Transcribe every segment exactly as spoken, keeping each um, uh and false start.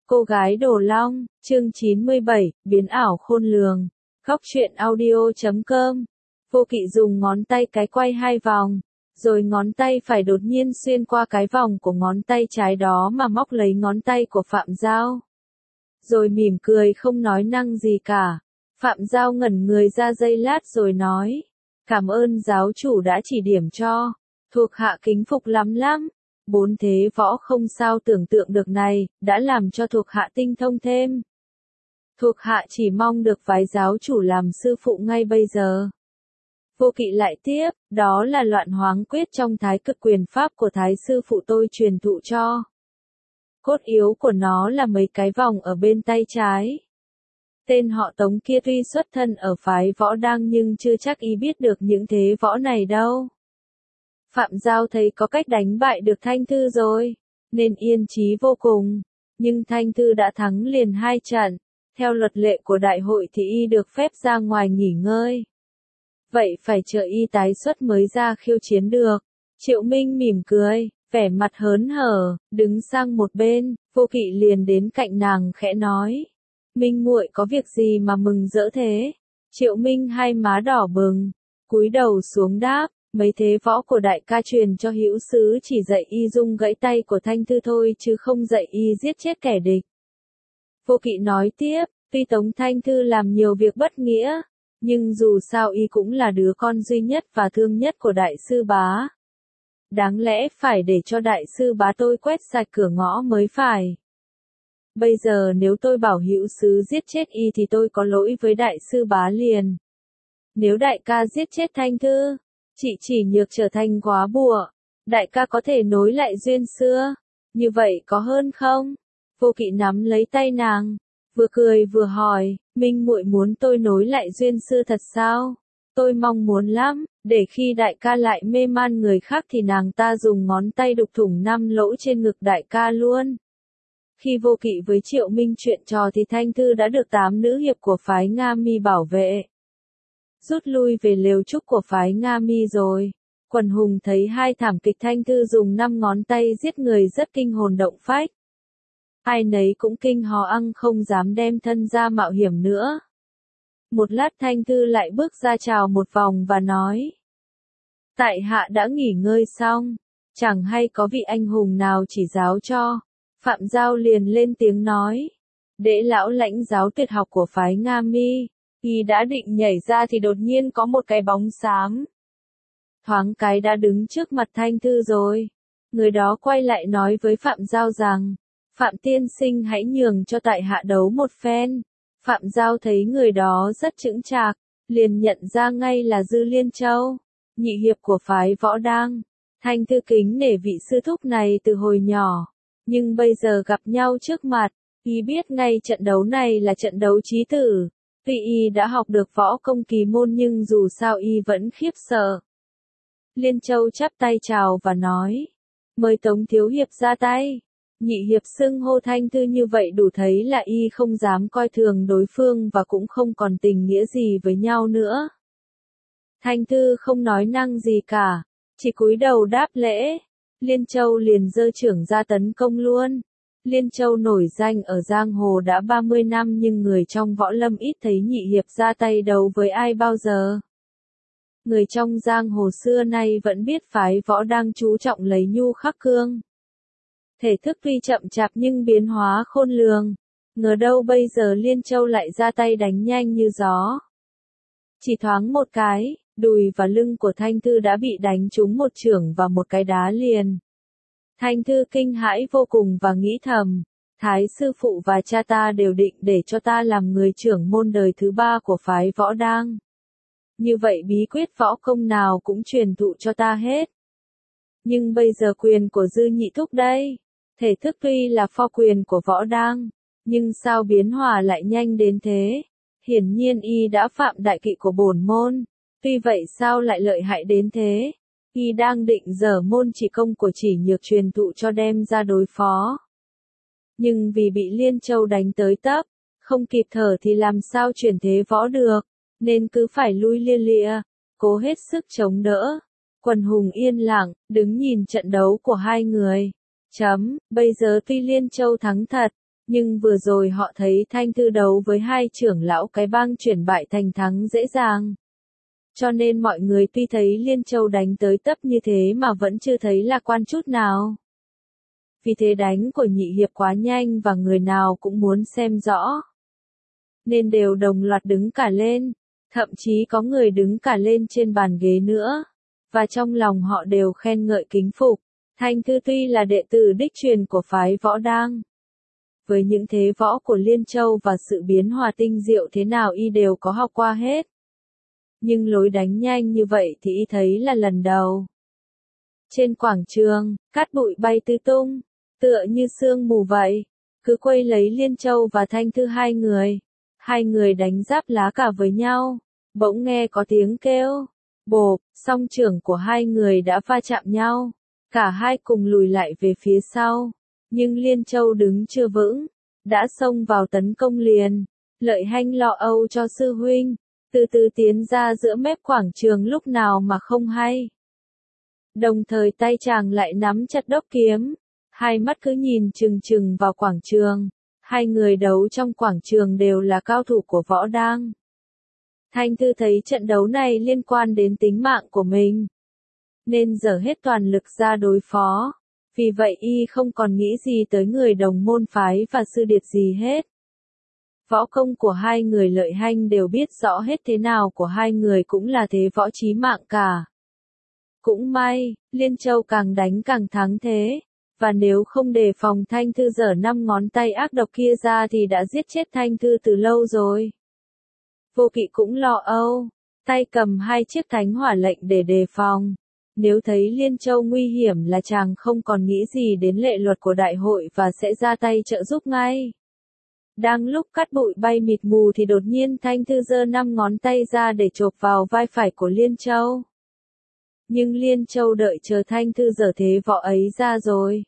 Cô gái Đồ Long, chương chín mươi bảy, biến ảo khôn lường. Góc truyện audio chấm com. Vô Kỵ dùng ngón tay cái quay hai vòng, rồi ngón tay phải đột nhiên xuyên qua cái vòng của ngón tay trái đó mà móc lấy ngón tay của Phạm Giao. Rồi mỉm cười không nói năng gì cả. Phạm Giao ngẩn người ra giây lát rồi nói, cảm ơn giáo chủ đã chỉ điểm cho, thuộc hạ kính phục lắm lắm. Bốn thế võ không sao tưởng tượng được này, đã làm cho thuộc hạ tinh thông thêm. Thuộc hạ chỉ mong được vái giáo chủ làm sư phụ ngay bây giờ. Vô Kỵ lại tiếp, đó là loạn hoáng quyết trong thái cực quyền pháp của thái sư phụ tôi truyền thụ cho. Cốt yếu của nó là mấy cái vòng ở bên tay trái. Tên họ Tống kia tuy xuất thân ở phái võ đang nhưng chưa chắc y biết được những thế võ này đâu. Phạm Giao thấy có cách đánh bại được Thanh Thư rồi, nên yên chí vô cùng. Nhưng Thanh Thư đã thắng liền hai trận. Theo luật lệ của đại hội thì y được phép ra ngoài nghỉ ngơi. Vậy phải chờ y tái xuất mới ra khiêu chiến được. Triệu Minh mỉm cười, vẻ mặt hớn hở, đứng sang một bên. Vô Kỵ liền đến cạnh nàng khẽ nói, Minh muội có việc gì mà mừng rỡ thế? Triệu Minh hai má đỏ bừng, cúi đầu xuống đáp, mấy thế võ của đại ca truyền cho hữu sứ chỉ dạy y dung gãy tay của Thanh Thư thôi chứ không dạy y giết chết kẻ địch. Vô Kỵ nói tiếp, tuy Tống Thanh Thư làm nhiều việc bất nghĩa, nhưng dù sao y cũng là đứa con duy nhất và thương nhất của đại sư bá. Đáng lẽ phải để cho đại sư bá tôi quét sạch cửa ngõ mới phải. Bây giờ nếu tôi bảo hữu sứ giết chết y thì tôi có lỗi với đại sư bá liền. Nếu đại ca giết chết Thanh Thư, chị chỉ nhược trở thành quá bùa, đại ca có thể nối lại duyên xưa, như vậy có hơn không? Vô Kỵ nắm lấy tay nàng, vừa cười vừa hỏi, Minh muội muốn tôi nối lại duyên xưa thật sao? Tôi mong muốn lắm, để khi đại ca lại mê man người khác thì nàng ta dùng ngón tay đục thủng năm lỗ trên ngực đại ca luôn. Khi Vô Kỵ với Triệu Minh chuyện trò thì Thanh Thư đã được tám nữ hiệp của phái Nga Mi bảo vệ. Rút lui về lều trúc của phái Nga Mi rồi. Quần hùng thấy hai thảm kịch Thanh Thư dùng năm ngón tay giết người rất kinh hồn động phách. Ai nấy cũng kinh hò ăng không dám đem thân ra mạo hiểm nữa. Một lát Thanh Thư lại bước ra chào một vòng và nói, tại hạ đã nghỉ ngơi xong, chẳng hay có vị anh hùng nào chỉ giáo cho. Phạm Giao liền lên tiếng nói, Đễ lão lãnh giáo tuyệt học của phái Nga Mi. Y đã định nhảy ra thì đột nhiên có một cái bóng xám. Thoáng cái đã đứng trước mặt Thanh Thư rồi. Người đó quay lại nói với Phạm Giao rằng, Phạm tiên sinh hãy nhường cho tại hạ đấu một phen. Phạm Giao thấy người đó rất chững chạc, liền nhận ra ngay là Dư Liên Châu, nhị hiệp của phái võ đang. Thanh Thư kính nể vị sư thúc này từ hồi nhỏ, nhưng bây giờ gặp nhau trước mặt, y biết ngay trận đấu này là trận đấu chí tử. Tuy y đã học được võ công kỳ môn nhưng dù sao y vẫn khiếp sợ. Liên Châu chắp tay chào và nói, mời Tống thiếu hiệp ra tay. Nhị hiệp xưng hô Thanh Thư như vậy đủ thấy là y không dám coi thường đối phương và cũng không còn tình nghĩa gì với nhau nữa. Thanh Thư không nói năng gì cả, chỉ cúi đầu đáp lễ. Liên Châu liền giơ chưởng ra tấn công luôn. Liên Châu nổi danh ở giang hồ đã ba mươi năm nhưng người trong võ lâm ít thấy nhị hiệp ra tay đấu với ai bao giờ. Người trong giang hồ xưa nay vẫn biết phái võ đang chú trọng lấy nhu khắc cương. Thể thức tuy chậm chạp nhưng biến hóa khôn lường. Ngờ đâu bây giờ Liên Châu lại ra tay đánh nhanh như gió. Chỉ thoáng một cái, đùi và lưng của Thanh Thư đã bị đánh trúng một chưởng và một cái đá liền. Thanh Thư kinh hãi vô cùng và nghĩ thầm, Thái sư phụ và cha ta đều định để cho ta làm người trưởng môn đời thứ ba của phái võ đang. Như vậy bí quyết võ công nào cũng truyền thụ cho ta hết. Nhưng bây giờ quyền của Dư nhị thúc đây, thể thức tuy là pho quyền của võ đang, nhưng sao biến hóa lại nhanh đến thế? Hiển nhiên y đã phạm đại kỵ của bổn môn, tuy vậy sao lại lợi hại đến thế? Y đang định dở môn chỉ công của chỉ nhược truyền thụ cho đem ra đối phó. Nhưng vì bị Liên Châu đánh tới tấp, không kịp thở thì làm sao chuyển thế võ được, nên cứ phải lui lia lịa, cố hết sức chống đỡ. Quần hùng yên lặng, đứng nhìn trận đấu của hai người. Chấm, bây giờ tuy Liên Châu thắng thật, Nhưng vừa rồi họ thấy Thanh Thư đấu với hai trưởng lão cái bang chuyển bại thành thắng dễ dàng. Cho nên mọi người tuy thấy Liên Châu đánh tới tấp như thế mà vẫn chưa thấy lạc quan chút nào. Vì thế đánh của nhị hiệp quá nhanh và người nào cũng muốn xem rõ. Nên đều đồng loạt đứng cả lên, thậm chí có người đứng cả lên trên bàn ghế nữa. Và trong lòng họ đều khen ngợi kính phục. Thanh Thư tuy là đệ tử đích truyền của phái Võ Đang. Với những thế võ của Liên Châu và sự biến hòa tinh diệu thế nào y đều có học qua hết. Nhưng lối đánh nhanh như vậy thì y thấy là lần đầu. Trên quảng trường, cát bụi bay tứ tung, tựa như sương mù vậy, cứ quay lấy Liên Châu và Thanh Thư hai người. Hai người đánh giáp lá cả với nhau, bỗng nghe có tiếng kêu, bộp, song trưởng của hai người đã va chạm nhau. Cả hai cùng lùi lại về phía sau, nhưng Liên Châu đứng chưa vững, đã xông vào tấn công liền. Lợi Hanh lo âu cho sư huynh, từ từ tiến ra giữa mép quảng trường lúc nào mà không hay. Đồng thời tay chàng lại nắm chặt đốc kiếm, hai mắt cứ nhìn chừng chừng vào quảng trường. Hai người đấu trong quảng trường đều là cao thủ của Võ Đang. Thanh Thư thấy trận đấu này liên quan đến tính mạng của mình, nên dở hết toàn lực ra đối phó. Vì vậy y không còn nghĩ gì tới người đồng môn phái và sư điệt gì hết. Võ công của hai người Lợi Hanh đều biết rõ hết, thế nào của hai người cũng là thế võ chí mạng cả. Cũng may, Liên Châu càng đánh càng thắng thế. Và nếu không đề phòng Thanh Thư giở năm ngón tay ác độc kia ra thì đã giết chết Thanh Thư từ lâu rồi. Vô Kỵ cũng lo âu, tay cầm hai chiếc thánh hỏa lệnh để đề phòng. Nếu thấy Liên Châu nguy hiểm là chàng không còn nghĩ gì đến lệ luật của đại hội và sẽ ra tay trợ giúp ngay. Đang lúc cát bụi bay mịt mù thì đột nhiên Thanh Thư giơ năm ngón tay ra để chộp vào vai phải của Liên Châu. Nhưng Liên Châu đợi chờ Thanh Thư giở thế võ ấy ra rồi.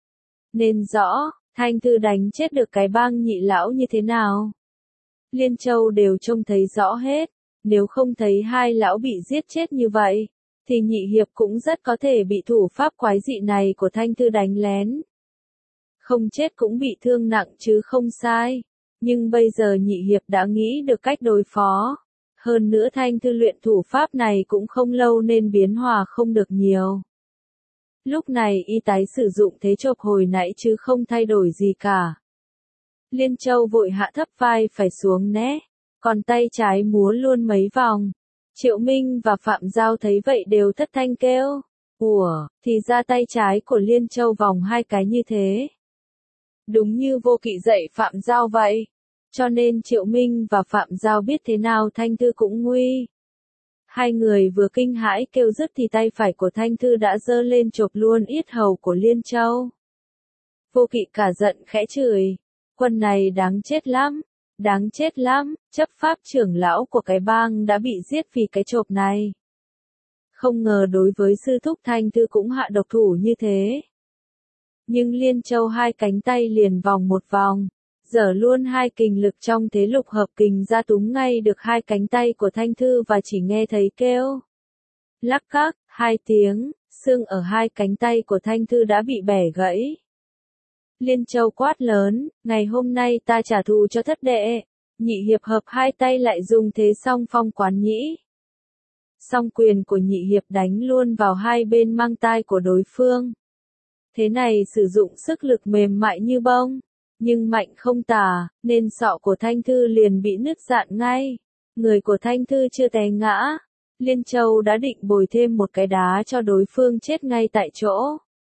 Nên rõ, Thanh Thư đánh chết được cái bang nhị lão như thế nào. Liên Châu đều trông thấy rõ hết, nếu không thấy hai lão bị giết chết như vậy, thì nhị hiệp cũng rất có thể bị thủ pháp quái dị này của Thanh Thư đánh lén. Không chết cũng bị thương nặng chứ không sai, nhưng bây giờ nhị hiệp đã nghĩ được cách đối phó. Hơn nữa Thanh Thư luyện thủ pháp này cũng không lâu nên biến hòa không được nhiều. Lúc này y tái sử dụng thế chộp hồi nãy chứ không thay đổi gì cả. Liên Châu vội hạ thấp vai phải xuống né, còn tay trái múa luôn mấy vòng. Triệu Minh và Phạm Giao thấy vậy đều thất thanh kêu, ủa, thì ra tay trái của Liên Châu vòng hai cái như thế. Đúng như Vô Kỵ dạy Phạm Giao vậy. Cho nên Triệu Minh và Phạm Giao biết thế nào Thanh Thư cũng nguy. Hai người vừa kinh hãi kêu dứt thì tay phải của Thanh Thư đã giơ lên chộp luôn yết hầu của Liên Châu. Vô Kỵ cả giận khẽ chửi, quân này đáng chết lắm, đáng chết lắm, chấp pháp trưởng lão của cái bang đã bị giết vì cái chộp này. Không ngờ đối với sư thúc Thanh Thư cũng hạ độc thủ như thế. Nhưng Liên Châu hai cánh tay liền vòng một vòng, giở luôn hai kình lực trong thế lục hợp kình ra túm ngay được hai cánh tay của Thanh Thư và chỉ nghe thấy kêu lắc cắc, hai tiếng, xương ở hai cánh tay của Thanh Thư đã bị bẻ gãy. Liên Châu quát lớn, ngày hôm nay ta trả thù cho thất đệ. Nhị hiệp hợp hai tay lại dùng thế song phong quán nhĩ. Song quyền của nhị hiệp đánh luôn vào hai bên mang tai của đối phương. Thế này sử dụng sức lực mềm mại như bông, nhưng mạnh không tả, nên sọ của Thanh Thư liền bị nứt rạn ngay. Người của Thanh Thư chưa té ngã, Liên Châu đã định bồi thêm một cái đá cho đối phương chết ngay tại chỗ.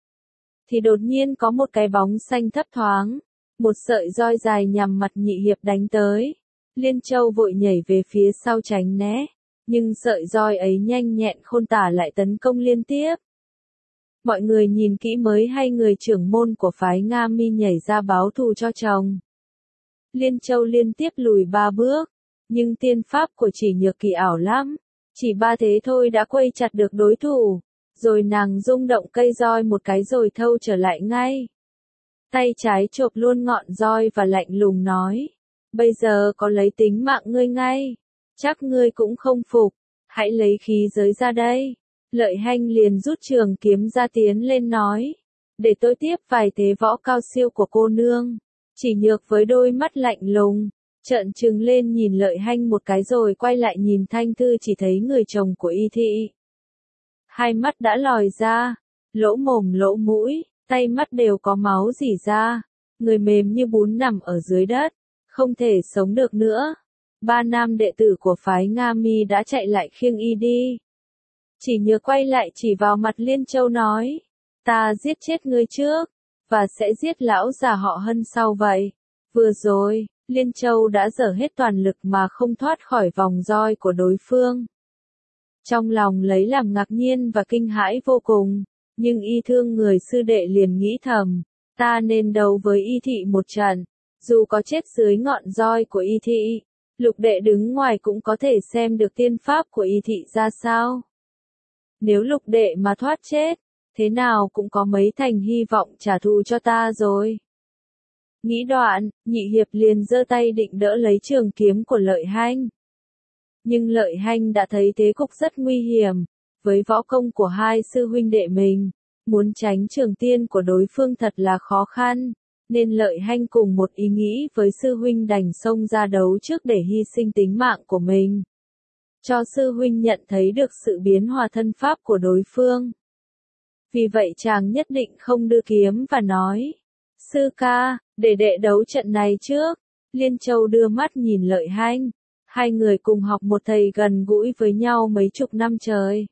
Thì đột nhiên có một cái bóng xanh thấp thoáng, một sợi roi dài nhằm mặt nhị hiệp đánh tới. Liên Châu vội nhảy về phía sau tránh né, nhưng sợi roi ấy nhanh nhẹn khôn tả lại tấn công liên tiếp. Mọi người nhìn kỹ mới hay người trưởng môn của phái Nga Mi nhảy ra báo thù cho chồng. Liên Châu liên tiếp lùi ba bước, nhưng tiên pháp của chỉ nhược kỳ ảo lắm, chỉ ba thế thôi đã quây chặt được đối thủ, rồi nàng rung động cây roi một cái rồi thâu trở lại ngay. Tay trái chộp luôn ngọn roi và lạnh lùng nói, bây giờ có lấy tính mạng ngươi ngay, chắc ngươi cũng không phục, hãy lấy khí giới ra đây. Lợi Hanh liền rút trường kiếm ra tiến lên nói, để tôi tiếp vài thế võ cao siêu của cô nương. Chỉ Nhược với đôi mắt lạnh lùng, trợn trừng lên nhìn Lợi Hanh một cái rồi quay lại nhìn Thanh Thư chỉ thấy người chồng của Y Thị. Hai mắt đã lòi ra, lỗ mồm lỗ mũi, tay mắt đều có máu rỉ ra, người mềm như bún nằm ở dưới đất, không thể sống được nữa. Ba nam đệ tử của phái Nga Mi đã chạy lại khiêng Y đi. Chỉ Nhược quay lại chỉ vào mặt Liên Châu nói, ta giết chết ngươi trước, và sẽ giết lão già họ Hân sau vậy. Vừa rồi, Liên Châu đã dở hết toàn lực mà không thoát khỏi vòng roi của đối phương. Trong lòng lấy làm ngạc nhiên và kinh hãi vô cùng, nhưng Y thương người sư đệ liền nghĩ thầm, ta nên đấu với Y Thị một trận, dù có chết dưới ngọn roi của Y Thị, Lục đệ đứng ngoài cũng có thể xem được tiên pháp của Y Thị ra sao. Nếu Lục đệ mà thoát chết, thế nào cũng có mấy thành hy vọng trả thù cho ta rồi. Nghĩ đoạn, Nhị Hiệp liền giơ tay định đỡ lấy trường kiếm của Lợi Hanh. Nhưng Lợi Hanh đã thấy thế cục rất nguy hiểm, với võ công của hai sư huynh đệ mình, muốn tránh trường tiên của đối phương thật là khó khăn, nên Lợi Hanh cùng một ý nghĩ với sư huynh đành xông ra đấu trước để hy sinh tính mạng của mình. Cho sư huynh nhận thấy được sự biến hòa thân pháp của đối phương. Vì vậy chàng nhất định không đưa kiếm và nói, sư ca, để đệ đấu trận này trước. Liên Châu đưa mắt nhìn Lợi Hanh, hai người cùng học một thầy gần gũi với nhau mấy chục năm trời.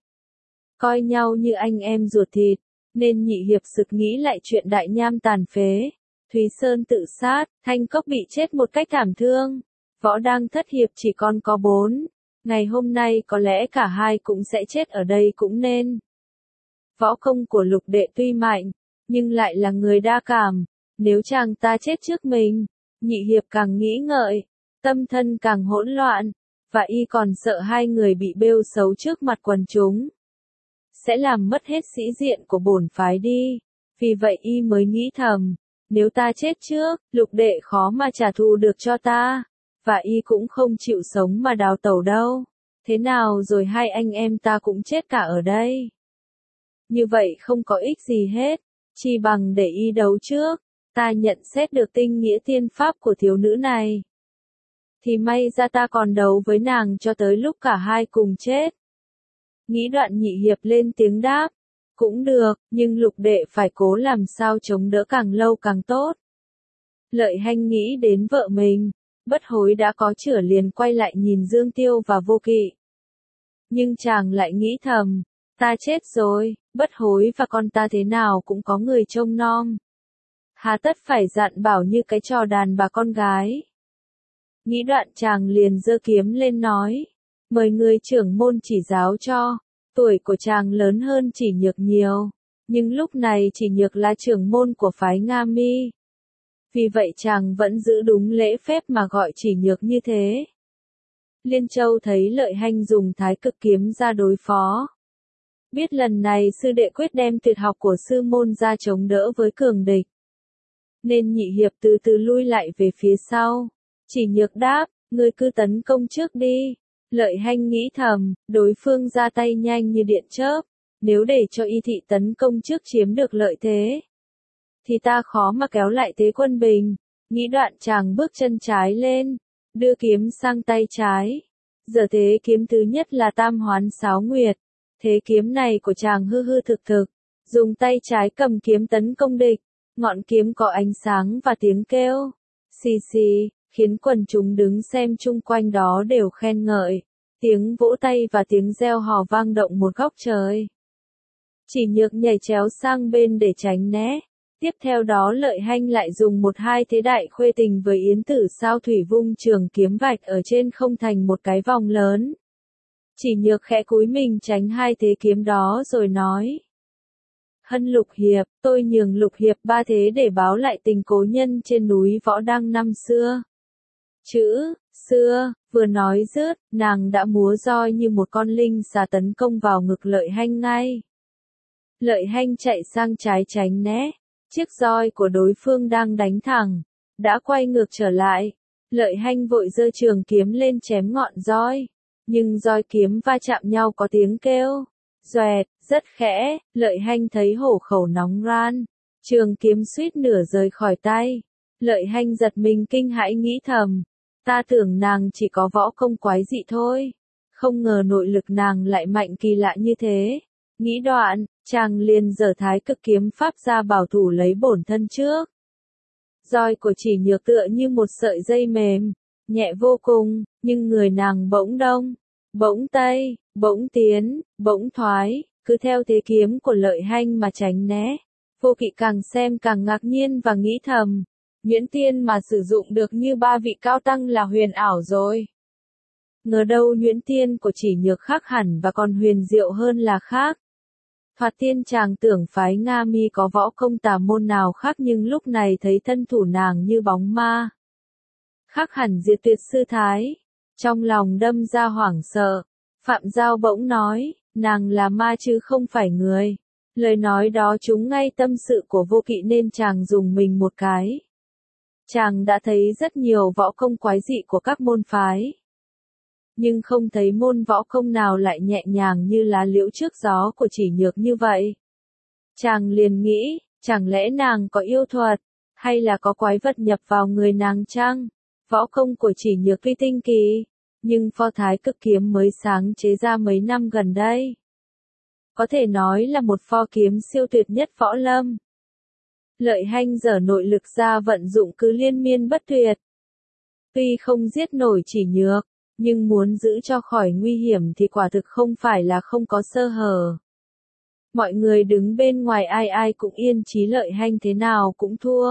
Coi nhau như anh em ruột thịt, nên Nhị Hiệp sực nghĩ lại chuyện Đại Nham tàn phế, Thúy Sơn tự sát, Thanh Cốc bị chết một cách thảm thương, Võ Đang thất hiệp chỉ còn có bốn. Ngày hôm nay có lẽ cả hai cũng sẽ chết ở đây cũng nên. Võ công của Lục đệ tuy mạnh, nhưng lại là người đa cảm, nếu chàng ta chết trước mình, Nhị Hiệp càng nghĩ ngợi, tâm thân càng hỗn loạn, và y còn sợ hai người bị bêu xấu trước mặt quần chúng. Sẽ làm mất hết sĩ diện của bổn phái đi, vì vậy y mới nghĩ thầm, nếu ta chết trước, Lục đệ khó mà trả thù được cho ta, và y cũng không chịu sống mà đào tẩu đâu, thế nào rồi hai anh em ta cũng chết cả ở đây. Như vậy không có ích gì hết, chi bằng để y đấu trước, ta nhận xét được tinh nghĩa tiên pháp của thiếu nữ này. Thì may ra ta còn đấu với nàng cho tới lúc cả hai cùng chết. Nghĩ đoạn Nhị Hiệp lên tiếng đáp, cũng được, nhưng Lục đệ phải cố làm sao chống đỡ càng lâu càng tốt. Lợi Hanh nghĩ đến vợ mình, Bất Hối đã có chửa liền quay lại nhìn Dương Tiêu và Vô Kỵ. Nhưng chàng lại nghĩ thầm, ta chết rồi, Bất Hối và con ta thế nào cũng có người trông nom. Hà tất phải dặn bảo như cái trò đàn bà con gái. Nghĩ đoạn chàng liền giơ kiếm lên nói, mời người trưởng môn chỉ giáo cho. Tuổi của chàng lớn hơn Chỉ Nhược nhiều, nhưng lúc này Chỉ Nhược là trưởng môn của phái Nga Mi. Vì vậy chàng vẫn giữ đúng lễ phép mà gọi Chỉ Nhược như thế. Liên Châu thấy Lợi Hanh dùng Thái Cực kiếm ra đối phó. Biết lần này sư đệ quyết đem tuyệt học của sư môn ra chống đỡ với cường địch, nên Nhị Hiệp từ từ lui lại về phía sau. Chỉ Nhược đáp, ngươi cứ tấn công trước đi. Lợi Hanh nghĩ thầm, đối phương ra tay nhanh như điện chớp, nếu để cho Y Thị tấn công trước chiếm được lợi thế, thì ta khó mà kéo lại thế quân bình. Nghĩ đoạn chàng bước chân trái lên, đưa kiếm sang tay trái. Giờ thế kiếm thứ nhất là Tam Hoán Sáo Nguyệt. Thế kiếm này của chàng hư hư thực thực, dùng tay trái cầm kiếm tấn công địch, ngọn kiếm có ánh sáng và tiếng kêu, xì xì, khiến quần chúng đứng xem chung quanh đó đều khen ngợi, tiếng vỗ tay và tiếng reo hò vang động một góc trời. Chỉ Nhược nhảy chéo sang bên để tránh né, tiếp theo đó Lợi Hanh lại dùng một hai thế đại khuê tình với Yến Tử Sao Thủy vung trường kiếm vạch ở trên không thành một cái vòng lớn. Chỉ Nhược khẽ cúi mình tránh hai thế kiếm đó rồi nói, Hân Lục Hiệp, tôi nhường Lục Hiệp ba thế để báo lại tình cố nhân trên núi Võ Đăng năm xưa. Chữ, xưa, vừa nói dứt, nàng đã múa roi như một con linh xà tấn công vào ngực Lợi Hanh ngay. Lợi Hanh chạy sang trái tránh né, chiếc roi của đối phương đang đánh thẳng, đã quay ngược trở lại. Lợi Hanh vội giơ trường kiếm lên chém ngọn roi, nhưng roi kiếm va chạm nhau có tiếng kêu, doẹt, rất khẽ. Lợi Hanh thấy hổ khẩu nóng ran, trường kiếm suýt nửa rời khỏi tay. Lợi Hanh giật mình kinh hãi nghĩ thầm, ta tưởng nàng chỉ có võ công quái dị thôi, không ngờ nội lực nàng lại mạnh kỳ lạ như thế. Nghĩ đoạn, chàng liền giở Thái Cực kiếm pháp ra bảo thủ lấy bổn thân trước. Roi của Chỉ Nhược tựa như một sợi dây mềm, nhẹ vô cùng, nhưng người nàng bỗng đông, bỗng tây, bỗng tiến, bỗng thoái, cứ theo thế kiếm của Lợi Hanh mà tránh né. Vô Kỵ càng xem càng ngạc nhiên và nghĩ thầm, nhuyễn tiên mà sử dụng được như ba vị cao tăng là huyền ảo rồi. Ngờ đâu nhuyễn tiên của Chỉ Nhược khác hẳn và còn huyền diệu hơn là khác. Thoạt tiên chàng tưởng phái Nga Mi có võ công tà môn nào khác nhưng lúc này thấy thân thủ nàng như bóng ma. Khác hẳn Diệt Tuyệt sư thái. Trong lòng đâm ra hoảng sợ, Phạm Giao bỗng nói, nàng là ma chứ không phải người. Lời nói đó trúng ngay tâm sự của Vô Kỵ nên chàng dùng mình một cái. Chàng đã thấy rất nhiều võ công quái dị của các môn phái, nhưng không thấy môn võ công nào lại nhẹ nhàng như lá liễu trước gió của Chỉ Nhược như vậy. Chàng liền nghĩ, chẳng lẽ nàng có yêu thuật, hay là có quái vật nhập vào người nàng chăng? Võ công của Chỉ Nhược tuy tinh kỳ, nhưng pho Thái Cực kiếm mới sáng chế ra mấy năm gần đây. Có thể nói là một pho kiếm siêu tuyệt nhất võ lâm. Lợi Hanh giở nội lực ra vận dụng cứ liên miên bất tuyệt. Tuy không giết nổi Chỉ Nhược, nhưng muốn giữ cho khỏi nguy hiểm thì quả thực không phải là không có sơ hở. Mọi người đứng bên ngoài ai ai cũng yên chí Lợi Hanh thế nào cũng thua.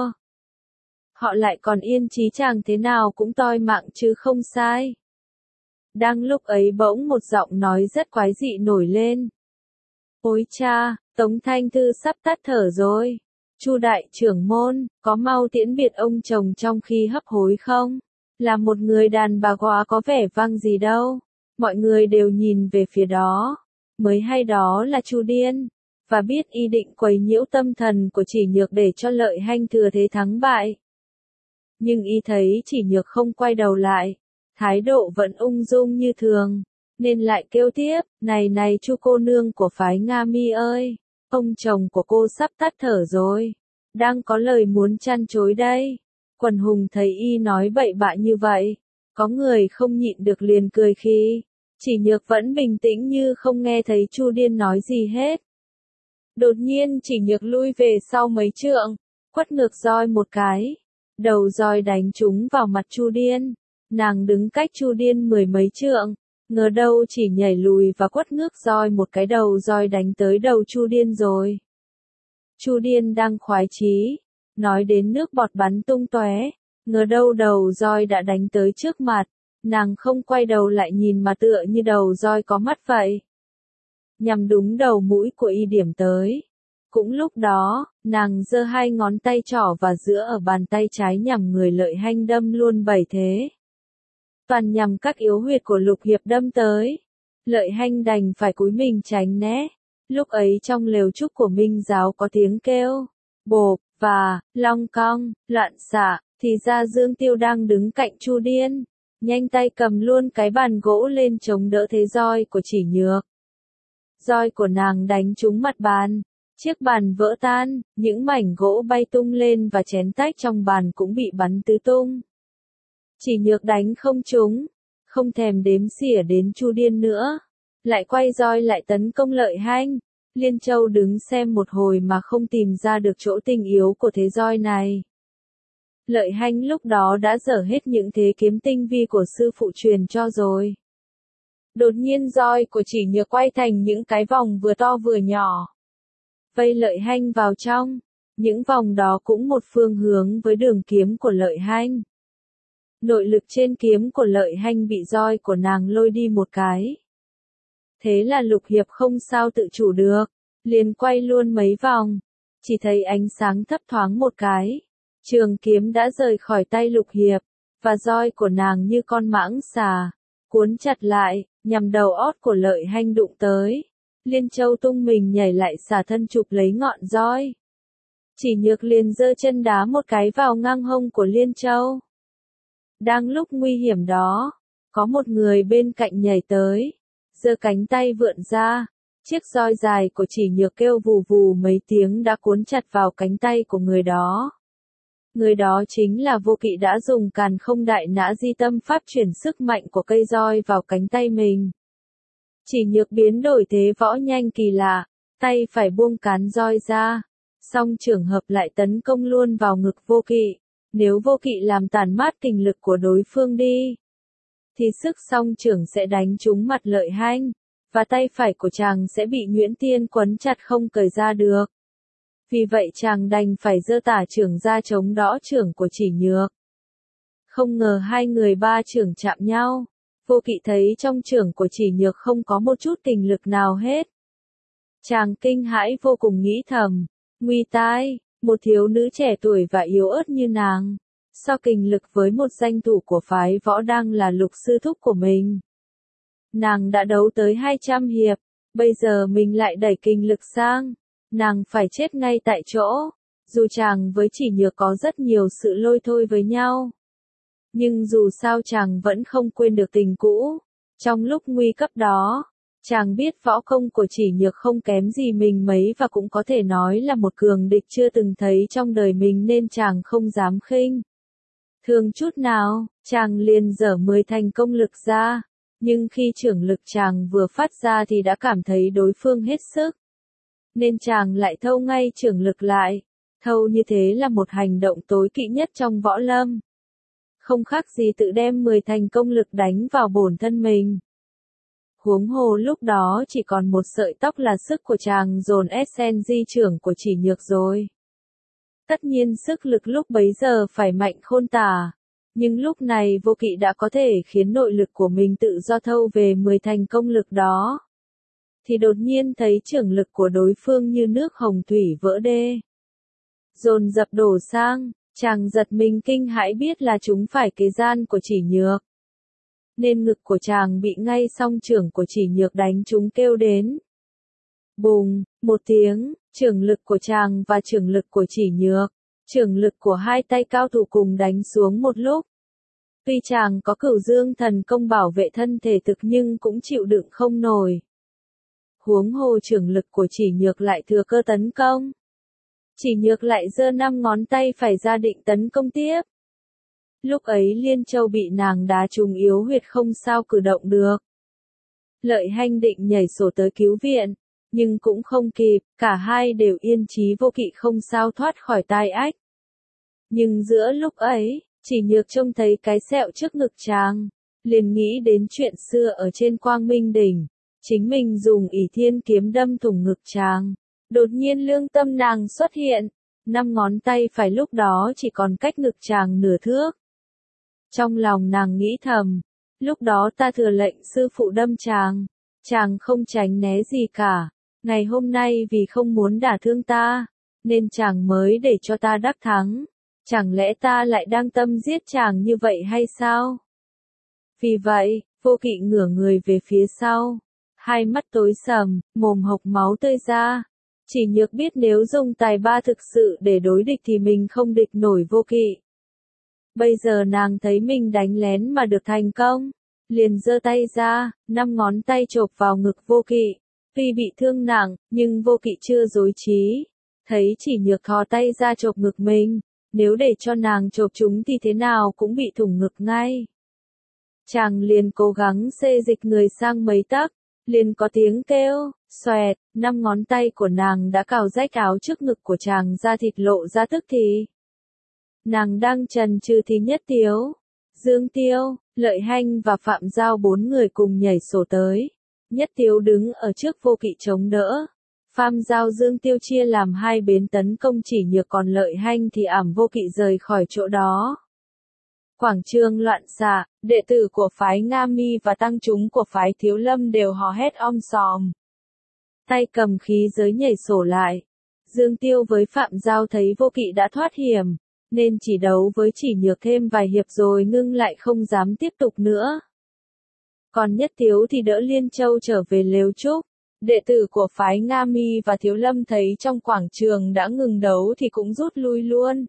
Họ lại còn yên chí chàng thế nào cũng toi mạng chứ không sai. Đang lúc ấy bỗng một giọng nói rất quái dị nổi lên. Ôi cha, Tống Thanh Thư sắp tắt thở rồi. Chu đại trưởng môn, có mau tiễn biệt ông chồng trong khi hấp hối không? Là một người đàn bà quá có vẻ vang gì đâu. Mọi người đều nhìn về phía đó. Mới hay đó là Chu Điên. Và biết y định quấy nhiễu tâm thần của Chỉ Nhược để cho Lợi Hanh thừa thế thắng bại. Nhưng y thấy Chỉ Nhược không quay đầu lại. Thái độ vẫn ung dung như thường. Nên lại kêu tiếp, này này Chu cô nương của phái Nga Mi ơi. Ông chồng của cô sắp tắt thở rồi. Đang có lời muốn chăn chối đây. Quần hùng thấy y nói bậy bạ như vậy. Có người không nhịn được liền cười khi. Chỉ Nhược vẫn bình tĩnh như không nghe thấy Chu Điên nói gì hết. Đột nhiên Chỉ Nhược lui về sau mấy trượng. Quất ngược roi một cái. Đầu roi đánh trúng vào mặt Chu Điên. Nàng đứng cách Chu Điên mười mấy trượng. Ngờ đâu chỉ nhảy lùi và quất ngước roi một cái đầu roi đánh tới đầu Chu Điên rồi. Chu Điên đang khoái chí, nói đến nước bọt bắn tung tóe, ngờ đâu đầu roi đã đánh tới trước mặt, nàng không quay đầu lại nhìn mà tựa như đầu roi có mắt vậy. Nhằm đúng đầu mũi của y điểm tới. Cũng lúc đó, nàng giơ hai ngón tay trỏ và giữa ở bàn tay trái nhằm người Lợi Hanh đâm luôn bảy thế. Toàn nhằm các yếu huyệt của Lục Hiệp đâm tới. Lợi Hanh đành phải cúi mình tránh né. Lúc ấy trong lều trúc của Minh Giáo có tiếng kêu, bộp, và, long cong, loạn xạ, thì ra Dương Tiêu đang đứng cạnh Chu Điên. Nhanh tay cầm luôn cái bàn gỗ lên chống đỡ thế roi của Chỉ Nhược. Roi của nàng đánh trúng mặt bàn. Chiếc bàn vỡ tan, những mảnh gỗ bay tung lên và chén tách trong bàn cũng bị bắn tứ tung. Chỉ Nhược đánh không trúng, không thèm đếm xỉa đến Chu Điên nữa, lại quay roi lại tấn công Lợi Hanh. Liên Châu đứng xem một hồi mà không tìm ra được chỗ tinh yếu của thế roi này. Lợi Hanh lúc đó đã dở hết những thế kiếm tinh vi của sư phụ truyền cho rồi. Đột nhiên roi của Chỉ Nhược quay thành những cái vòng vừa to vừa nhỏ. Vây Lợi Hanh vào trong, những vòng đó cũng một phương hướng với đường kiếm của Lợi Hanh. Nội lực trên kiếm của Lợi Hanh bị roi của nàng lôi đi một cái. Thế là Lục Hiệp không sao tự chủ được, liền quay luôn mấy vòng, chỉ thấy ánh sáng thấp thoáng một cái. Trường kiếm đã rời khỏi tay Lục Hiệp, và roi của nàng như con mãng xà, cuốn chặt lại, nhằm đầu ót của Lợi Hanh đụng tới. Liên Châu tung mình nhảy lại xả thân chụp lấy ngọn roi. Chỉ Nhược liền giơ chân đá một cái vào ngang hông của Liên Châu. Đang lúc nguy hiểm đó, có một người bên cạnh nhảy tới, giơ cánh tay vượn ra, chiếc roi dài của Chỉ Nhược kêu vù vù mấy tiếng đã cuốn chặt vào cánh tay của người đó. Người đó chính là Vô Kỵ đã dùng Càn Không Đại Nã Di Tâm pháp chuyển sức mạnh của cây roi vào cánh tay mình. Chỉ Nhược biến đổi thế võ nhanh kỳ lạ, tay phải buông cán roi ra, song trưởng hợp lại tấn công luôn vào ngực Vô Kỵ. Nếu Vô Kỵ làm tàn mát kình lực của đối phương đi, thì sức song trưởng sẽ đánh trúng mặt Lợi Hanh, và tay phải của chàng sẽ bị nhuyễn tiên quấn chặt không cởi ra được. Vì vậy chàng đành phải giơ tả trưởng ra chống đỡ trưởng của Chỉ Nhược. Không ngờ hai người ba trưởng chạm nhau. Vô Kỵ thấy trong trưởng của Chỉ Nhược không có một chút kình lực nào hết. Chàng kinh hãi vô cùng nghĩ thầm, nguy tai, một thiếu nữ trẻ tuổi và yếu ớt như nàng, so kình lực với một danh thủ của phái võ đang là lục sư thúc của mình. Nàng đã đấu tới hai trăm hiệp, bây giờ mình lại đẩy kình lực sang, nàng phải chết ngay tại chỗ. Dù chàng với Chỉ Nhược có rất nhiều sự lôi thôi với nhau, nhưng dù sao chàng vẫn không quên được tình cũ. Trong lúc nguy cấp đó, chàng biết võ công của Chỉ Nhược không kém gì mình mấy và cũng có thể nói là một cường địch chưa từng thấy trong đời mình nên chàng không dám khinh thường chút nào. Chàng liền dở mười thành công lực ra, nhưng khi trưởng lực chàng vừa phát ra thì đã cảm thấy đối phương hết sức, nên chàng lại thâu ngay trưởng lực lại. Thâu như thế là một hành động tối kỵ nhất trong võ lâm, không khác gì tự đem mười thành công lực đánh vào bổn thân mình. Huống hồ lúc đó chỉ còn một sợi tóc là sức của chàng dồn sen di trưởng của Chỉ Nhược rồi. Tất nhiên sức lực lúc bấy giờ phải mạnh khôn tả, nhưng lúc này Vô Kỵ đã có thể khiến nội lực của mình tự do thâu về mười thành công lực đó. Thì đột nhiên thấy trưởng lực của đối phương như nước hồng thủy vỡ đê, dồn dập đổ sang. Chàng giật mình kinh hãi biết là chúng phải kế gian của Chỉ Nhược, nên ngực của chàng bị ngay song trưởng của Chỉ Nhược đánh trúng kêu đến. Bùng, một tiếng, trưởng lực của chàng và trưởng lực của Chỉ Nhược, trưởng lực của hai tay cao thủ cùng đánh xuống một lúc. Tuy chàng có Cửu Dương thần công bảo vệ thân thể thực nhưng cũng chịu đựng không nổi. Huống hồ trưởng lực của Chỉ Nhược lại thừa cơ tấn công. Chỉ Nhược lại giơ năm ngón tay phải ra định tấn công tiếp. Lúc ấy Liên Châu bị nàng đá trúng yếu huyệt không sao cử động được. Lợi Hanh định nhảy sổ tới cứu viện, nhưng cũng không kịp, cả hai đều yên chí Vô Kỵ không sao thoát khỏi tai ách. Nhưng giữa lúc ấy, Chỉ Nhược trông thấy cái sẹo trước ngực chàng, liền nghĩ đến chuyện xưa ở trên Quang Minh Đỉnh, chính mình dùng ỷ thiên kiếm đâm thủng ngực chàng. Đột nhiên lương tâm nàng xuất hiện, năm ngón tay phải lúc đó chỉ còn cách ngực chàng nửa thước. Trong lòng nàng nghĩ thầm, lúc đó ta thừa lệnh sư phụ đâm chàng, chàng không tránh né gì cả, ngày hôm nay vì không muốn đả thương ta, nên chàng mới để cho ta đắc thắng, chẳng lẽ ta lại đang tâm giết chàng như vậy hay sao? Vì vậy, Vô Kỵ ngửa người về phía sau, hai mắt tối sầm, mồm hộc máu tươi ra. Chỉ Nhược biết nếu dùng tài ba thực sự để đối địch thì mình không địch nổi Vô Kỵ. Bây giờ nàng thấy mình đánh lén mà được thành công, liền giơ tay ra, năm ngón tay chộp vào ngực Vô Kỵ. Tuy bị thương nặng, nhưng Vô Kỵ chưa dối trí. Thấy Chỉ Nhược thò tay ra chộp ngực mình, nếu để cho nàng chộp chúng thì thế nào cũng bị thủng ngực ngay. Chàng liền cố gắng xê dịch người sang mấy tấc, liền có tiếng kêu, xoẹt, năm ngón tay của nàng đã cào rách áo trước ngực của chàng ra thịt lộ ra tức thì. Nàng đang chần chừ thì Nhất Tiếu, Dương Tiêu, Lợi Hanh và Phạm Giao bốn người cùng nhảy sổ tới. Nhất Tiếu đứng ở trước Vô Kỵ chống đỡ. Phạm Giao Dương Tiêu chia làm hai bên tấn công Chỉ Nhược, còn Lợi Hanh thì ẵm Vô Kỵ rời khỏi chỗ đó. Quảng trường loạn xạ, đệ tử của phái Nga Mi và tăng chúng của phái Thiếu Lâm đều hò hét om sòm. Tay cầm khí giới nhảy sổ lại. Dương Tiêu với Phạm Giao thấy Vô Kỵ đã thoát hiểm, nên chỉ đấu với Chỉ Nhược thêm vài hiệp rồi ngưng lại không dám tiếp tục nữa. Còn Nhất Tiếu thì đỡ Liên Châu trở về lều trúc. Đệ tử của phái Nga Mi và Thiếu Lâm thấy trong quảng trường đã ngừng đấu thì cũng rút lui luôn.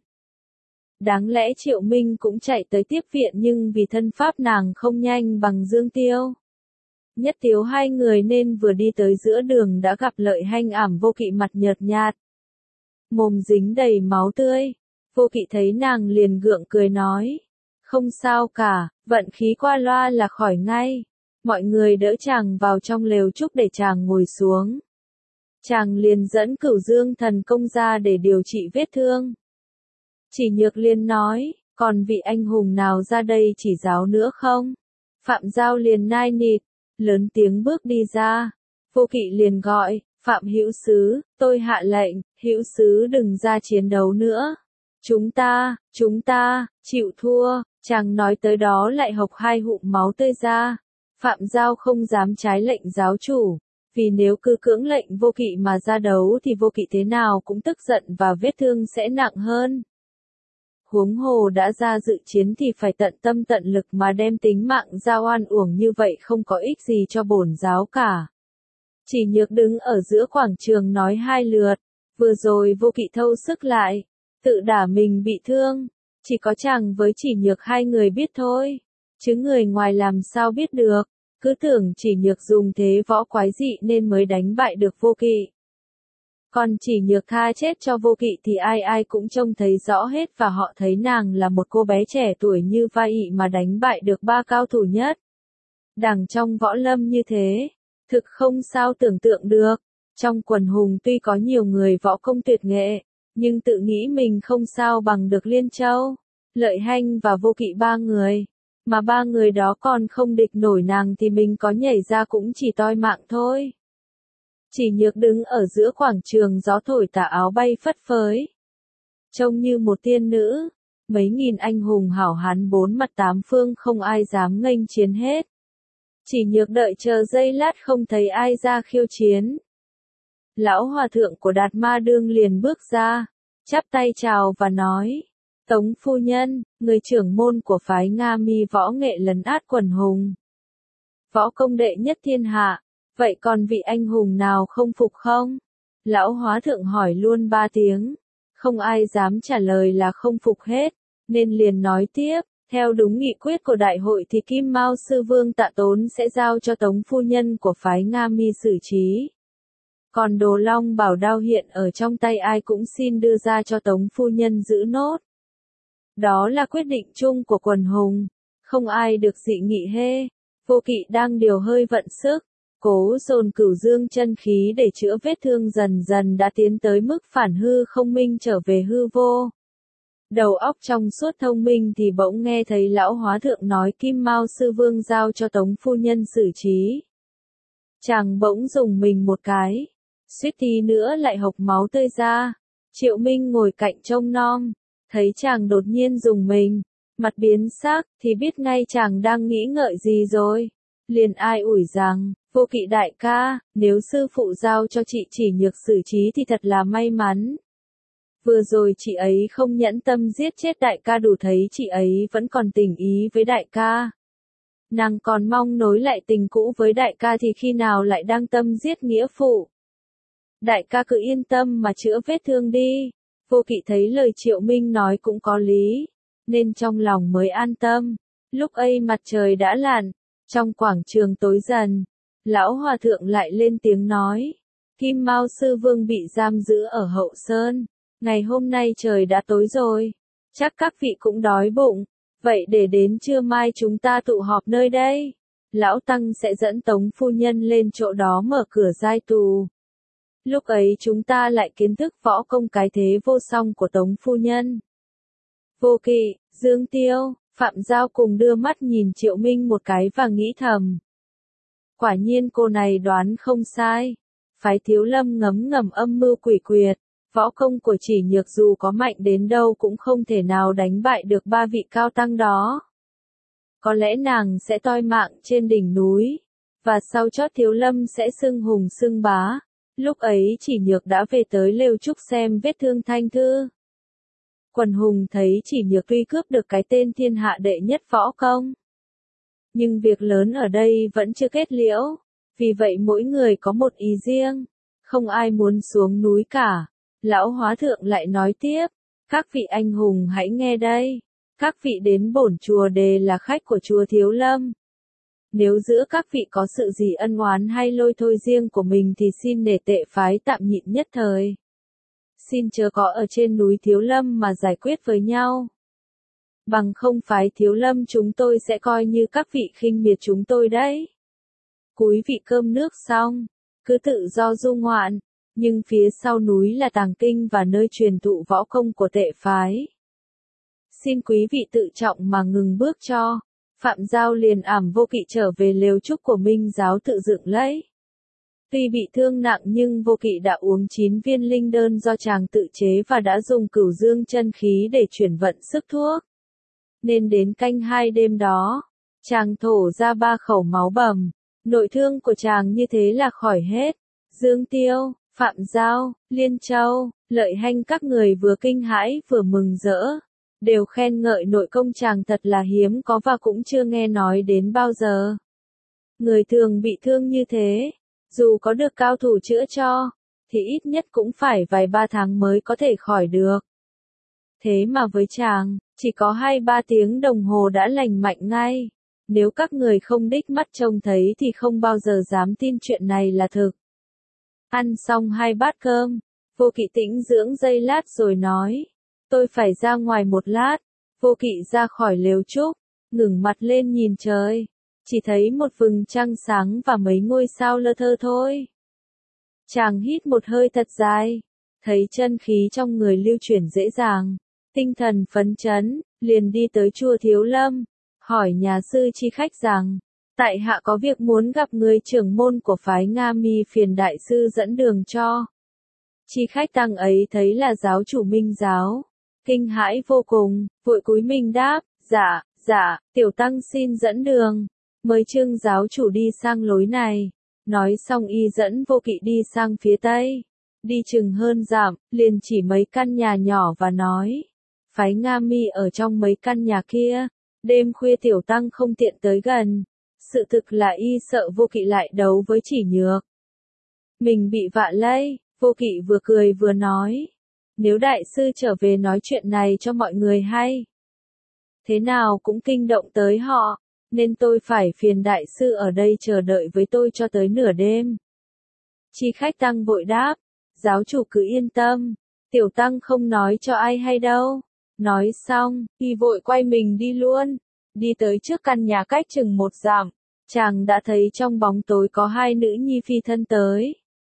Đáng lẽ Triệu Minh cũng chạy tới tiếp viện nhưng vì thân pháp nàng không nhanh bằng Dương Tiêu, Nhất Tiếu hai người nên vừa đi tới giữa đường đã gặp Lợi Hanh ẵm Vô Kỵ mặt nhợt nhạt, mồm dính đầy máu tươi. Vô Kỵ thấy nàng liền gượng cười nói. Không sao cả, vận khí qua loa là khỏi ngay. Mọi người đỡ chàng vào trong lều trúc để chàng ngồi xuống. Chàng liền dẫn Cửu Dương thần công ra để điều trị vết thương. Chỉ Nhược liền nói, còn vị anh hùng nào ra đây chỉ giáo nữa không? Phạm Giao liền nai nịt, lớn tiếng bước đi ra. Vô Kỵ liền gọi, Phạm hữu sứ, tôi hạ lệnh, hữu sứ đừng ra chiến đấu nữa. Chúng ta, chúng ta, chịu thua, chàng nói tới đó lại hộc hai hụm máu tươi ra. Phạm Giao không dám trái lệnh giáo chủ, vì nếu cứ cưỡng lệnh Vô Kỵ mà ra đấu thì Vô Kỵ thế nào cũng tức giận và vết thương sẽ nặng hơn. Huống hồ đã ra dự chiến thì phải tận tâm tận lực mà đem tính mạng ra oan uổng như vậy không có ích gì cho bổn giáo cả. Chỉ Nhược đứng ở giữa quảng trường nói hai lượt, vừa rồi Vô Kỵ thâu sức lại, tự đả mình bị thương, chỉ có chàng với Chỉ Nhược hai người biết thôi, chứ người ngoài làm sao biết được, cứ tưởng Chỉ Nhược dùng thế võ quái dị nên mới đánh bại được Vô Kỵ. Còn Chỉ Nhược tha chết cho Vô Kỵ thì ai ai cũng trông thấy rõ hết và họ thấy nàng là một cô bé trẻ tuổi như vai ị mà đánh bại được ba cao thủ nhất. Đằng trong võ lâm như thế, thực không sao tưởng tượng được. Trong quần hùng tuy có nhiều người võ công tuyệt nghệ, nhưng tự nghĩ mình không sao bằng được Liên Châu, Lợi Hanh và Vô Kỵ ba người. Mà ba người đó còn không địch nổi nàng thì mình có nhảy ra cũng chỉ toi mạng thôi. Chỉ Nhược đứng ở giữa quảng trường gió thổi tà áo bay phất phới. Trông như một tiên nữ, mấy nghìn anh hùng hảo hán bốn mặt tám phương không ai dám nghênh chiến hết. Chỉ Nhược đợi chờ giây lát không thấy ai ra khiêu chiến. Lão hòa thượng của Đạt Ma Đương liền bước ra, chắp tay chào và nói, Tống phu nhân, người trưởng môn của phái Nga Mi võ nghệ lấn át quần hùng. Võ công đệ nhất thiên hạ, vậy còn vị anh hùng nào không phục không? Lão hòa thượng hỏi luôn ba tiếng, không ai dám trả lời là không phục hết, nên liền nói tiếp, theo đúng nghị quyết của đại hội thì Kim Mao sư vương Tạ Tốn sẽ giao cho Tống phu nhân của phái Nga Mi xử trí. Còn Đồ Long Bảo đao hiện ở trong tay ai cũng xin đưa ra cho Tống phu nhân giữ nốt. Đó là quyết định chung của quần hùng, không ai được dị nghị hê. Vô Kỵ đang điều hơi vận sức, cố dồn Cửu Dương chân khí để chữa vết thương dần dần đã tiến tới mức phản hư không minh trở về hư vô. Đầu óc trong suốt thông minh thì bỗng nghe thấy lão hóa thượng nói Kim Mao sư vương giao cho Tống phu nhân xử trí. Chàng bỗng dùng mình một cái, suýt tí nữa lại hộc máu tươi ra. Triệu Minh ngồi cạnh trông nom, thấy chàng đột nhiên dùng mình, mặt biến sắc thì biết ngay chàng đang nghĩ ngợi gì rồi. Liền ai ủi rằng, Vô Kỵ đại ca, nếu sư phụ giao cho chị Chỉ Nhược xử trí thì thật là may mắn. Vừa rồi chị ấy không nhẫn tâm giết chết đại ca đủ thấy chị ấy vẫn còn tình ý với đại ca. Nàng còn mong nối lại tình cũ với đại ca thì khi nào lại đang tâm giết nghĩa phụ. Đại ca cứ yên tâm mà chữa vết thương đi. Vô Kỵ thấy lời Triệu Minh nói cũng có lý, nên trong lòng mới an tâm. Lúc ấy mặt trời đã lặn, trong quảng trường tối dần, lão hòa thượng lại lên tiếng nói, Kim Mao sư vương bị giam giữ ở Hậu Sơn, ngày hôm nay trời đã tối rồi, chắc các vị cũng đói bụng, vậy để đến trưa mai chúng ta tụ họp nơi đây, lão tăng sẽ dẫn Tống phu nhân lên chỗ đó mở cửa giai tù. Lúc ấy chúng ta lại kiến thức võ công cái thế vô song của Tống phu nhân. Vô Kỵ, Dương Tiêu, Phạm Giao cùng đưa mắt nhìn Triệu Minh một cái và nghĩ thầm. Quả nhiên cô này đoán không sai. Phái Thiếu Lâm ngấm ngầm âm mưu quỷ quyệt, võ công của Chỉ Nhược dù có mạnh đến đâu cũng không thể nào đánh bại được ba vị cao tăng đó. Có lẽ nàng sẽ toi mạng trên đỉnh núi, và sau chót Thiếu Lâm sẽ xưng hùng xưng bá. Lúc ấy Chỉ Nhược đã về tới lều trúc xem vết thương Thanh Thư. Quần hùng thấy Chỉ Nhược tuy cướp được cái tên thiên hạ đệ nhất võ công, nhưng việc lớn ở đây vẫn chưa kết liễu, vì vậy mỗi người có một ý riêng, không ai muốn xuống núi cả. Lão hóa thượng lại nói tiếp, các vị anh hùng hãy nghe đây, các vị đến bổn chùa Đề là khách của chùa Thiếu Lâm. Nếu giữa các vị có sự gì ân oán hay lôi thôi riêng của mình thì xin nể tệ phái tạm nhịn nhất thời. xin chớ có ở trên núi Thiếu Lâm mà giải quyết với nhau. Bằng không phái Thiếu Lâm chúng tôi sẽ coi như các vị khinh miệt chúng tôi đấy. Cúi vị cơm nước xong, cứ tự do du ngoạn, nhưng phía sau núi là tàng kinh và nơi truyền thụ võ công của tệ phái. Xin quý vị tự trọng mà ngừng bước cho. Phạm Giao liền ảm Vô Kỵ trở về lều trúc của Minh giáo tự dựng lấy. Tuy bị thương nặng nhưng Vô Kỵ đã uống chín viên linh đơn do chàng tự chế và đã dùng cửu dương chân khí để chuyển vận sức thuốc. Nên đến canh hai đêm đó, chàng thổ ra ba khẩu máu bầm. Nội thương của chàng như thế là khỏi hết. Dương Tiêu, Phạm Giao, Liên Châu, Lợi Hanh các người vừa kinh hãi vừa mừng rỡ. Đều khen ngợi nội công chàng thật là hiếm có và cũng chưa nghe nói đến bao giờ. Người thường bị thương như thế, dù có được cao thủ chữa cho, thì ít nhất cũng phải vài ba tháng mới có thể khỏi được. Thế mà với chàng, chỉ có hai ba tiếng đồng hồ đã lành mạnh ngay. Nếu các người không đích mắt trông thấy thì không bao giờ dám tin chuyện này là thực. Ăn xong hai bát cơm, Vô Kỵ tĩnh dưỡng giây lát rồi nói. Tôi phải ra ngoài một lát. Vô Kỵ ra khỏi lều trúc, ngẩng mặt lên nhìn trời. Chỉ thấy một vầng trăng sáng và mấy ngôi sao lơ thơ thôi. Chàng hít một hơi thật dài, thấy chân khí trong người lưu chuyển dễ dàng, tinh thần phấn chấn, liền đi tới chùa Thiếu Lâm, hỏi nhà sư chi khách rằng, tại hạ có việc muốn gặp người trưởng môn của phái Nga Mi phiền đại sư dẫn đường cho. Chi khách tăng ấy thấy là giáo chủ Minh giáo, kinh hãi vô cùng, vội cúi mình đáp, dạ, dạ, tiểu tăng xin dẫn đường. Mới Trương giáo chủ đi sang lối này. Nói xong y dẫn Vô Kỵ đi sang phía tây. Đi chừng hơn dặm, liền chỉ mấy căn nhà nhỏ và nói. Phái Nga Mi ở trong mấy căn nhà kia. Đêm khuya tiểu tăng không tiện tới gần. Sự thực là y sợ Vô Kỵ lại đấu với Chỉ Nhược. Mình bị vạ lây, Vô Kỵ vừa cười vừa nói. Nếu đại sư trở về nói chuyện này cho mọi người hay. Thế nào cũng kinh động tới họ. Nên tôi phải phiền đại sư ở đây chờ đợi với tôi cho tới nửa đêm. Chi khách tăng vội đáp, giáo chủ cứ yên tâm, tiểu tăng không nói cho ai hay đâu. Nói xong, y vội quay mình đi luôn, đi tới trước căn nhà cách chừng một dặm, chàng đã thấy trong bóng tối có hai nữ nhi phi thân tới.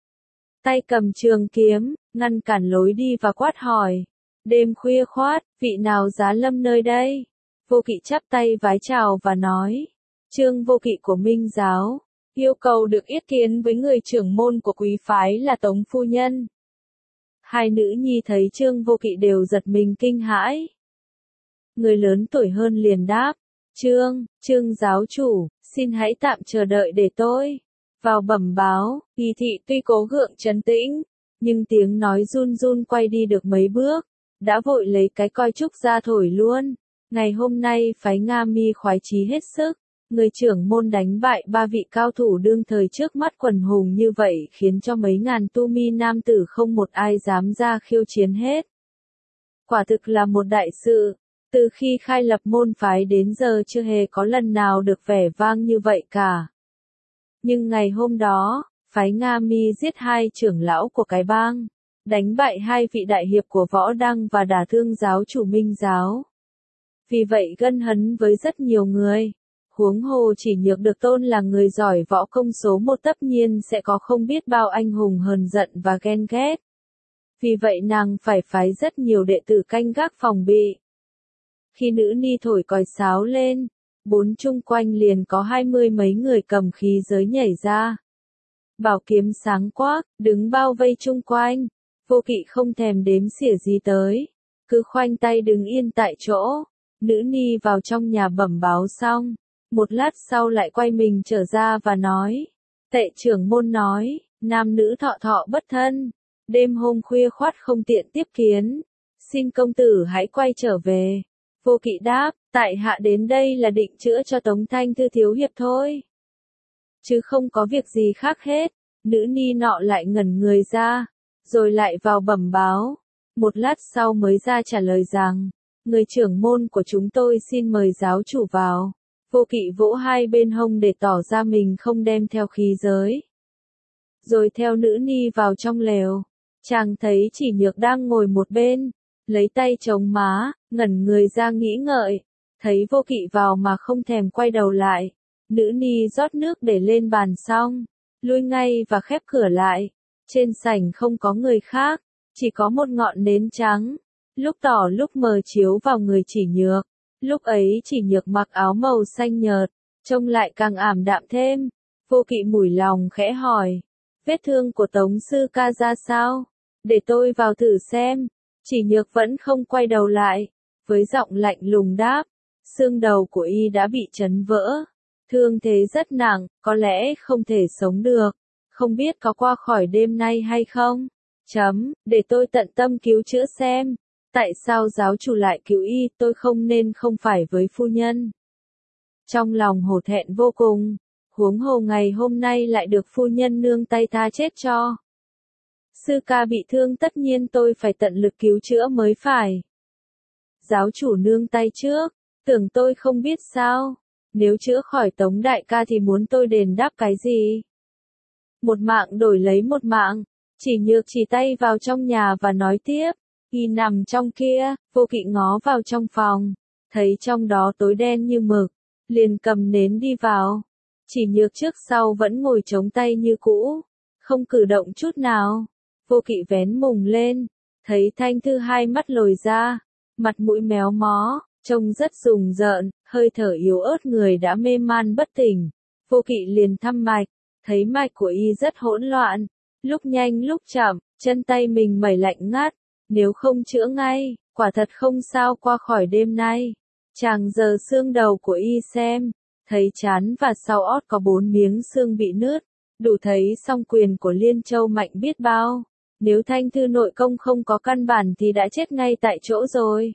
Tay cầm trường kiếm, ngăn cản lối đi và quát hỏi, đêm khuya khoát, vị nào giá lâm nơi đây? Vô Kỵ chắp tay vái chào và nói, Trương Vô Kỵ của Minh giáo, yêu cầu được yết kiến với người trưởng môn của quý phái là Tống phu nhân. Hai nữ nhi thấy Trương Vô Kỵ đều giật mình kinh hãi. Người lớn tuổi hơn liền đáp, Trương, Trương giáo chủ, xin hãy tạm chờ đợi để tôi vào bẩm báo. Kỳ thị tuy cố gượng trấn tĩnh, nhưng tiếng nói run run quay đi được mấy bước, đã vội lấy cái coi trúc ra thổi luôn. Ngày hôm nay phái Nga Mi khoái chí hết sức, người trưởng môn đánh bại ba vị cao thủ đương thời trước mắt quần hùng như vậy khiến cho mấy ngàn tu mi nam tử không một ai dám ra khiêu chiến hết. Quả thực là một đại sự, từ khi khai lập môn phái đến giờ chưa hề có lần nào được vẻ vang như vậy cả. Nhưng ngày hôm đó, phái Nga Mi giết hai trưởng lão của cái bang, đánh bại hai vị đại hiệp của Võ Đăng và đả thương giáo chủ Minh giáo. Vì vậy gân hấn với rất nhiều người, huống hồ Chỉ Nhược được tôn là người giỏi võ công số một tất nhiên sẽ có không biết bao anh hùng hờn giận và ghen ghét. Vì vậy nàng phải phái rất nhiều đệ tử canh gác phòng bị. Khi nữ ni thổi còi sáo lên, bốn chung quanh liền có hai mươi mấy người cầm khí giới nhảy ra. Bảo kiếm sáng quắc, đứng bao vây chung quanh, Vô Kỵ không thèm đếm xỉa gì tới, cứ khoanh tay đứng yên tại chỗ. Nữ ni vào trong nhà bẩm báo xong, một lát sau lại quay mình trở ra và nói, tệ trưởng môn nói, nam nữ thọ thọ bất thân, đêm hôm khuya khoắt không tiện tiếp kiến, xin công tử hãy quay trở về. Vô Kỵ đáp, tại hạ đến đây là định chữa cho Tống Thanh Thư thiếu hiệp thôi, chứ không có việc gì khác hết. Nữ ni nọ lại ngẩn người ra, rồi lại vào bẩm báo, một lát sau mới ra trả lời rằng, người trưởng môn của chúng tôi xin mời giáo chủ vào. Vô Kỵ vỗ hai bên hông để tỏ ra mình không đem theo khí giới. Rồi theo nữ ni vào trong lều. Chàng thấy Chỉ Nhược đang ngồi một bên, lấy tay chống má, ngẩn người ra nghĩ ngợi, thấy Vô Kỵ vào mà không thèm quay đầu lại. Nữ ni rót nước để lên bàn xong, lui ngay và khép cửa lại. Trên sảnh không có người khác, chỉ có một ngọn nến trắng, lúc tỏ lúc mờ chiếu vào người Chỉ Nhược. Lúc ấy Chỉ Nhược mặc áo màu xanh nhợt, trông lại càng ảm đạm thêm. Vô Kỵ mủi lòng khẽ hỏi, vết thương của Tống sư ca ra sao? Để tôi vào thử xem. Chỉ Nhược vẫn không quay đầu lại, với giọng lạnh lùng đáp, xương đầu của y đã bị chấn vỡ. Thương thế rất nặng, có lẽ không thể sống được. Không biết có qua khỏi đêm nay hay không? Chấm, để tôi tận tâm cứu chữa xem. Tại sao giáo chủ lại cứu y, tôi không nên không phải với phu nhân. Trong lòng hổ thẹn vô cùng, huống hồ ngày hôm nay lại được phu nhân nương tay tha chết cho. Sư ca bị thương tất nhiên tôi phải tận lực cứu chữa mới phải. Giáo chủ nương tay trước, tưởng tôi không biết sao. Nếu chữa khỏi Tống đại ca thì muốn tôi đền đáp cái gì? Một mạng đổi lấy một mạng. Chỉ Nhược chỉ tay vào trong nhà và nói tiếp, y nằm trong kia. Vô Kỵ ngó vào trong phòng, thấy trong đó tối đen như mực, liền cầm nến đi vào. Chỉ Nhược trước sau vẫn ngồi chống tay như cũ, không cử động chút nào. Vô Kỵ vén mùng lên, thấy Thanh Thư hai mắt lồi ra, mặt mũi méo mó, trông rất rùng rợn, hơi thở yếu ớt, người đã mê man bất tỉnh. Vô Kỵ liền thăm mạch, thấy mạch của y rất hỗn loạn, lúc nhanh lúc chậm, chân tay mình mẩy lạnh ngắt, nếu không chữa ngay, quả thật không sao qua khỏi đêm nay. Chàng giờ xương đầu của y xem, thấy trán và sau ót có bốn miếng xương bị nứt, đủ thấy song quyền của Liên Châu mạnh biết bao. Nếu Thanh Thư nội công không có căn bản thì đã chết ngay tại chỗ rồi.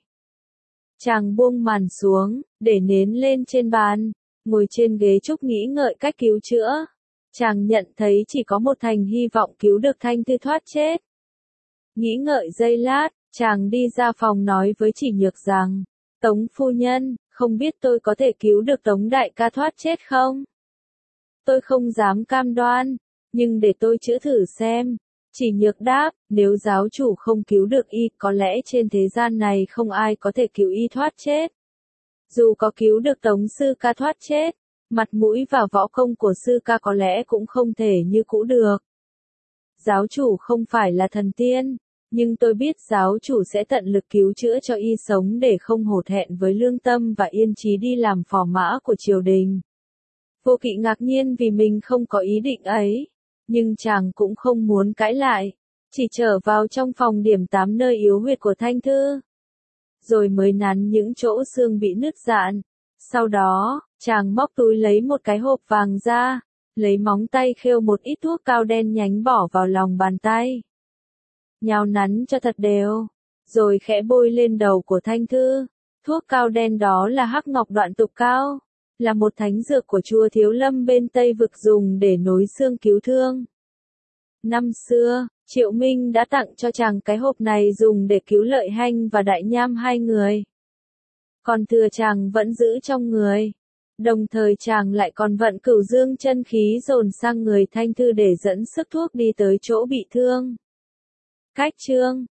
Chàng buông màn xuống, để nến lên trên bàn, ngồi trên ghế trúc nghĩ ngợi cách cứu chữa. Chàng nhận thấy chỉ có một thành hy vọng cứu được Thanh Thư thoát chết. Nghĩ ngợi giây lát, chàng đi ra phòng nói với Chỉ Nhược rằng, Tống phu nhân, không biết tôi có thể cứu được Tống đại ca thoát chết không? Tôi không dám cam đoan, nhưng để tôi chữa thử xem. Chỉ Nhược đáp, nếu giáo chủ không cứu được y, có lẽ trên thế gian này không ai có thể cứu y thoát chết. Dù có cứu được Tống sư ca thoát chết, mặt mũi và võ công của sư ca có lẽ cũng không thể như cũ được. Giáo chủ không phải là thần tiên, nhưng tôi biết giáo chủ sẽ tận lực cứu chữa cho y sống để không hổ thẹn với lương tâm và yên chí đi làm phò mã của triều đình. Vô Kỵ ngạc nhiên vì mình không có ý định ấy. Nhưng chàng cũng không muốn cãi lại, chỉ trở vào trong phòng điểm tám nơi yếu huyệt của Thanh Thư. Rồi mới nắn những chỗ xương bị nứt rạn. Sau đó, chàng móc túi lấy một cái hộp vàng ra, lấy móng tay khêu một ít thuốc cao đen nhánh bỏ vào lòng bàn tay. Nhào nắn cho thật đều, rồi khẽ bôi lên đầu của Thanh Thư. Thuốc cao đen đó là hắc ngọc đoạn tục cao, là một thánh dược của chùa Thiếu Lâm bên Tây Vực dùng để nối xương cứu thương. Năm xưa, Triệu Minh đã tặng cho chàng cái hộp này dùng để cứu Lợi Hanh và Đại Nham hai người. Còn thừa chàng vẫn giữ trong người. Đồng thời chàng lại còn vận Cửu Dương chân khí dồn sang người Thanh Thư để dẫn sức thuốc đi tới chỗ bị thương. Cách chương